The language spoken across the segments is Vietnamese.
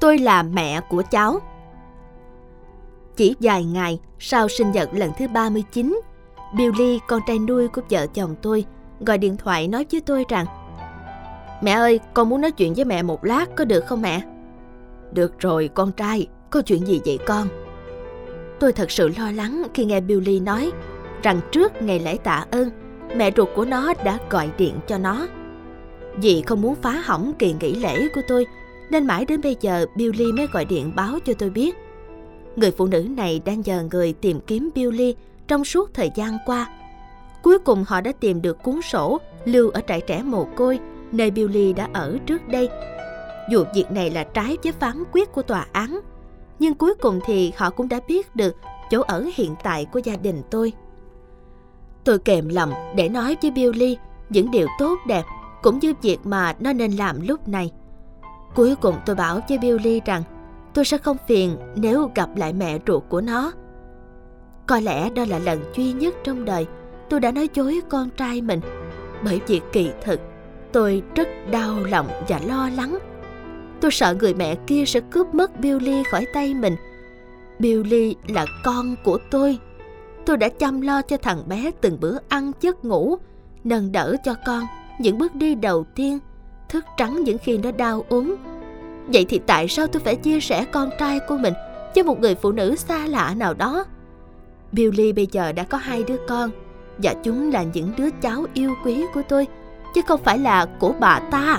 tôi là mẹ của cháu. Chỉ vài ngày sau sinh nhật lần thứ 39, Billy, con trai nuôi của vợ chồng tôi, gọi điện thoại nói với tôi rằng: Mẹ ơi, con muốn nói chuyện với mẹ một lát, có được không mẹ? Được rồi con trai, có chuyện gì vậy con? Tôi thật sự lo lắng khi nghe Billy nói rằng trước ngày lễ tạ ơn, mẹ ruột của nó đã gọi điện cho nó. Vì không muốn phá hỏng kỳ nghỉ lễ của tôi, nên mãi đến bây giờ Billy mới gọi điện báo cho tôi biết. Người phụ nữ này đang nhờ người tìm kiếm Billy trong suốt thời gian qua. Cuối cùng họ đã tìm được cuốn sổ lưu ở trại trẻ mồ côi nơi Billy đã ở trước đây. Dù việc này là trái với phán quyết của tòa án, nhưng cuối cùng thì họ cũng đã biết được chỗ ở hiện tại của gia đình tôi. Tôi kềm lòng để nói với Billy những điều tốt đẹp cũng như việc mà nó nên làm lúc này. Cuối cùng tôi bảo với Billy rằng tôi sẽ không phiền nếu gặp lại mẹ ruột của nó. Có lẽ đó là lần duy nhất trong đời tôi đã nói dối con trai mình, bởi vì kỳ thực tôi rất đau lòng và lo lắng. Tôi sợ người mẹ kia sẽ cướp mất Billy khỏi tay mình. Billy là con của tôi. Tôi đã chăm lo cho thằng bé từng bữa ăn giấc ngủ, nâng đỡ cho con những bước đi đầu tiên, thức trắng những khi nó đau ốm. Vậy thì tại sao tôi phải chia sẻ con trai của mình với một người phụ nữ xa lạ nào đó? Billy bây giờ đã có 2 đứa con, và chúng là những đứa cháu yêu quý của tôi, chứ không phải là của bà ta.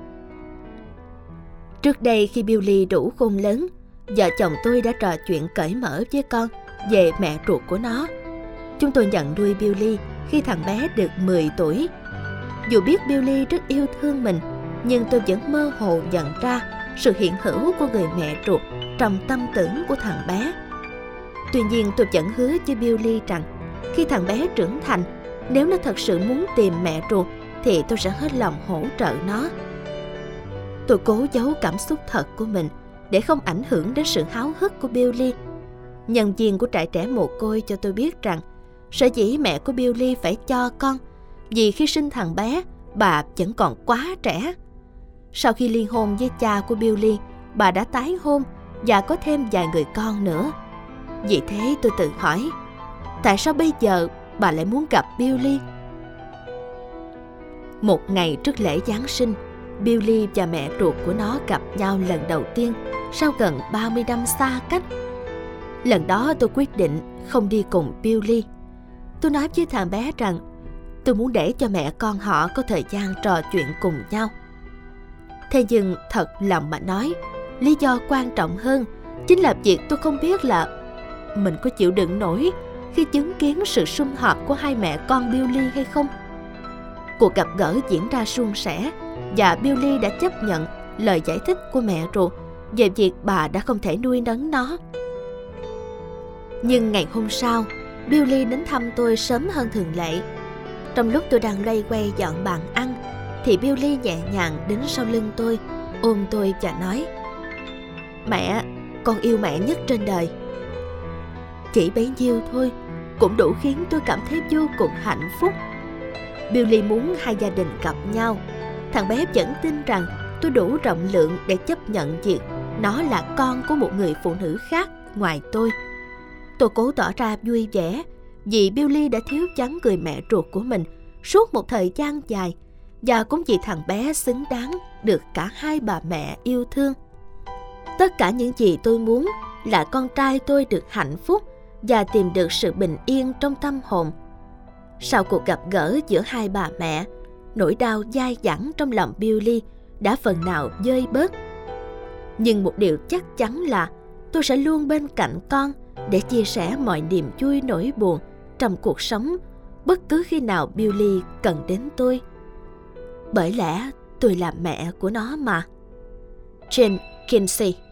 Trước đây khi Billy đủ khôn lớn, vợ chồng tôi đã trò chuyện cởi mở với con về mẹ ruột của nó. Chúng tôi nhận nuôi Billy khi thằng bé được 10 tuổi. Dù biết Billy rất yêu thương mình, nhưng tôi vẫn mơ hồ nhận ra sự hiện hữu của người mẹ ruột trong tâm tưởng của thằng bé. Tuy nhiên tôi vẫn hứa với Billy rằng khi thằng bé trưởng thành, nếu nó thật sự muốn tìm mẹ ruột thì tôi sẽ hết lòng hỗ trợ nó. Tôi cố giấu cảm xúc thật của mình để không ảnh hưởng đến sự háo hức của Billy. Nhân viên của trại trẻ mồ côi cho tôi biết rằng sở dĩ mẹ của Billy phải cho con vì khi sinh thằng bé, bà vẫn còn quá trẻ. Sau khi ly hôn với cha của Billy, bà đã tái hôn và có thêm vài người con nữa. Vì thế tôi tự hỏi, tại sao bây giờ bà lại muốn gặp Billy? Một ngày trước lễ Giáng sinh, Billy và mẹ ruột của nó gặp nhau lần đầu tiên sau gần 30 năm xa cách. Lần đó tôi quyết định không đi cùng Billy. Tôi nói với thằng bé rằng tôi muốn để cho mẹ con họ có thời gian trò chuyện cùng nhau. Thế nhưng thật lòng mà nói, lý do quan trọng hơn chính là việc tôi không biết là mình có chịu đựng nổi khi chứng kiến sự sum họp của 2 mẹ con Billy hay không. Cuộc gặp gỡ diễn ra suôn sẻ và Billy đã chấp nhận lời giải thích của mẹ ruột về việc bà đã không thể nuôi nấng nó. Nhưng ngày hôm sau, Billy đến thăm tôi sớm hơn thường lệ. Trong lúc tôi đang loay hoay dọn bàn ăn thì Billy nhẹ nhàng đến sau lưng tôi, ôm tôi và nói: Mẹ, con yêu mẹ nhất trên đời. Chỉ bấy nhiêu thôi cũng đủ khiến tôi cảm thấy vô cùng hạnh phúc. Billy muốn hai gia đình gặp nhau. Thằng bé vẫn tin rằng tôi đủ rộng lượng để chấp nhận việc nó là con của một người phụ nữ khác ngoài tôi. Tôi cố tỏ ra vui vẻ vì Billy đã thiếu vắng người mẹ ruột của mình suốt một thời gian dài, và cũng vì thằng bé xứng đáng được cả 2 bà mẹ yêu thương. Tất cả những gì tôi muốn là con trai tôi được hạnh phúc và tìm được sự bình yên trong tâm hồn. Sau cuộc gặp gỡ giữa 2 bà mẹ, nỗi đau dai dẳng trong lòng Billy đã phần nào vơi bớt. Nhưng một điều chắc chắn là tôi sẽ luôn bên cạnh con để chia sẻ mọi niềm vui nỗi buồn trong cuộc sống bất cứ khi nào Billy cần đến tôi. Bởi lẽ tôi là mẹ của nó mà. Jane Kinsey.